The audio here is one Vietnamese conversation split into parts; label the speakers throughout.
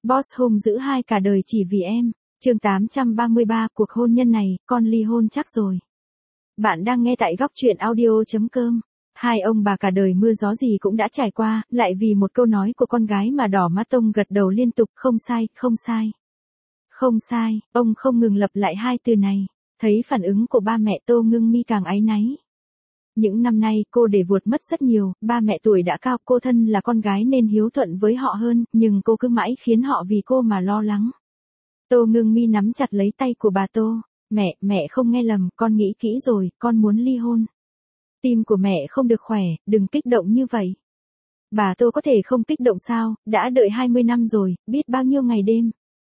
Speaker 1: Boss hung dữ hai cả đời chỉ vì em. Chương 833, cuộc hôn nhân này, con ly hôn chắc rồi. Bạn đang nghe tại góc truyện audio.com. Hai ông bà cả đời mưa gió gì cũng đã trải qua, lại vì một câu nói của con gái mà đỏ mắt ông gật đầu liên tục, không sai, không sai. Không sai, ông không ngừng lặp lại hai từ này. Thấy phản ứng của ba mẹ Tô Ngưng Mi càng áy náy. Những năm nay cô để vuột mất rất nhiều, ba mẹ tuổi đã cao, cô thân là con gái nên hiếu thuận với họ hơn, nhưng cô cứ mãi khiến họ vì cô mà lo lắng. Tô Ngưng Mi nắm chặt lấy tay của bà Tô. Mẹ không nghe lầm, con nghĩ kỹ rồi, con muốn ly hôn. Tim của mẹ không được khỏe, đừng kích động như vậy. Bà Tô có thể không kích động sao, đã đợi 20 năm rồi, biết bao nhiêu ngày đêm.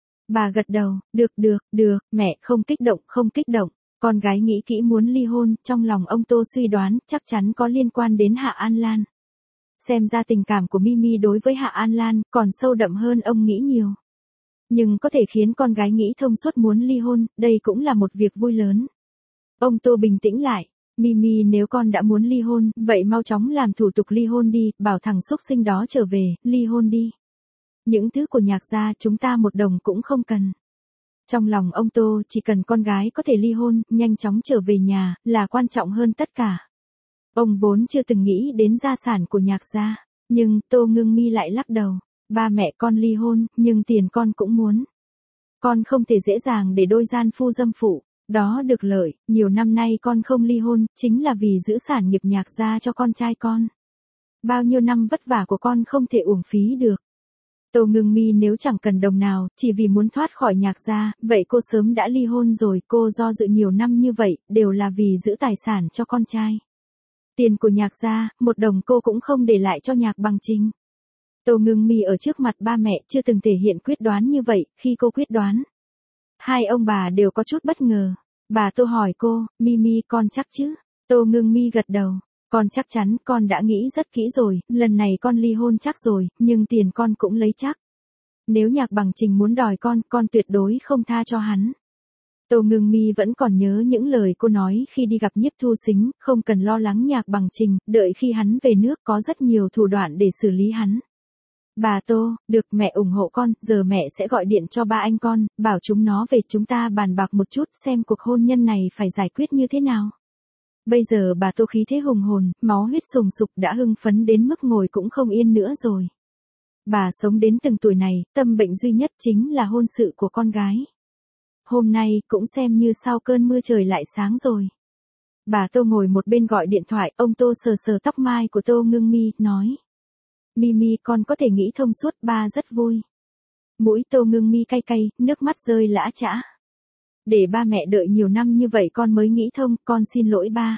Speaker 1: Bà gật đầu, được, mẹ không kích động. Con gái nghĩ kỹ muốn ly hôn, trong lòng ông Tô suy đoán, chắc chắn có liên quan đến Hạ An Lan. Xem ra tình cảm của Mimi đối với Hạ An Lan, còn sâu đậm hơn ông nghĩ nhiều. Nhưng có thể khiến con gái nghĩ thông suốt muốn ly hôn, đây cũng là một việc vui lớn. Ông Tô bình tĩnh lại, Mimi nếu con đã muốn ly hôn, vậy mau chóng làm thủ tục ly hôn đi, bảo thằng xúc sinh đó trở về, ly hôn đi. Những thứ của Nhạc gia chúng ta một đồng cũng không cần. Trong lòng ông Tô chỉ cần con gái có thể ly hôn, nhanh chóng trở về nhà, là quan trọng hơn tất cả. Ông vốn chưa từng nghĩ đến gia sản của Nhạc gia, nhưng Tô Ngưng Mi lại lắc đầu. Ba mẹ con ly hôn, nhưng tiền con cũng muốn. Con không thể dễ dàng để đôi gian phu dâm phụ, đó được lợi, nhiều năm nay con không ly hôn, chính là vì giữ sản nghiệp Nhạc gia cho con trai con. Bao nhiêu năm vất vả của con không thể uổng phí được. Tô Ngưng Mi nếu chẳng cần đồng nào, chỉ vì muốn thoát khỏi Nhạc gia, vậy cô sớm đã ly hôn rồi, cô do dự nhiều năm như vậy, đều là vì giữ tài sản cho con trai. Tiền của Nhạc gia, một đồng cô cũng không để lại cho Nhạc Bằng Trình. Tô Ngưng Mi ở trước mặt ba mẹ chưa từng thể hiện quyết đoán như vậy, khi cô quyết đoán. Hai ông bà đều có chút bất ngờ. Bà Tô hỏi cô, Mimi con chắc chứ? Tô Ngưng Mi gật đầu. Con chắc chắn, con đã nghĩ rất kỹ rồi, lần này con ly hôn chắc rồi, nhưng tiền con cũng lấy chắc. Nếu Nhạc Bằng Trình muốn đòi con tuyệt đối không tha cho hắn. Tô Ngưng Mi vẫn còn nhớ những lời cô nói khi đi gặp Nhiếp Thu Sính, không cần lo lắng Nhạc Bằng Trình, đợi khi hắn về nước có rất nhiều thủ đoạn để xử lý hắn. Bà Tô, được mẹ ủng hộ con, giờ mẹ sẽ gọi điện cho ba anh con, bảo chúng nó về chúng ta bàn bạc một chút xem cuộc hôn nhân này phải giải quyết như thế nào. Bây giờ bà Tô khí thế hùng hồn, máu huyết sùng sục đã hưng phấn đến mức ngồi cũng không yên nữa rồi. Bà sống đến từng tuổi này, tâm bệnh duy nhất chính là hôn sự của con gái. Hôm nay cũng xem như sau cơn mưa trời lại sáng rồi. Bà Tô ngồi một bên gọi điện thoại, ông Tô sờ sờ tóc mai của Tô Ngưng Mi, nói. Mimi con có thể nghĩ thông suốt, ba rất vui. Mũi Tô Ngưng Mi cay cay, nước mắt rơi lã chã. Để ba mẹ đợi nhiều năm như vậy con mới nghĩ thông, con xin lỗi ba.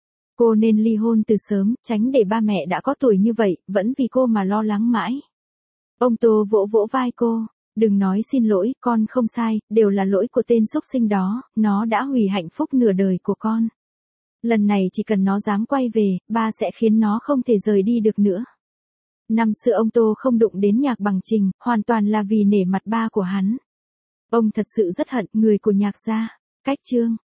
Speaker 1: Cô nên ly hôn từ sớm, tránh để ba mẹ đã có tuổi như vậy, vẫn vì cô mà lo lắng mãi. Ông Tô vỗ vỗ vai cô, đừng nói xin lỗi, con không sai, đều là lỗi của tên xúc sinh đó, nó đã hủy hạnh phúc nửa đời của con. Lần này chỉ cần nó dám quay về, ba sẽ khiến nó không thể rời đi được nữa. Năm xưa ông Tô không đụng đến Nhạc Bằng Trình, hoàn toàn là vì nể mặt ba của hắn. Ông thật sự rất hận người của Nhạc gia. Cách chương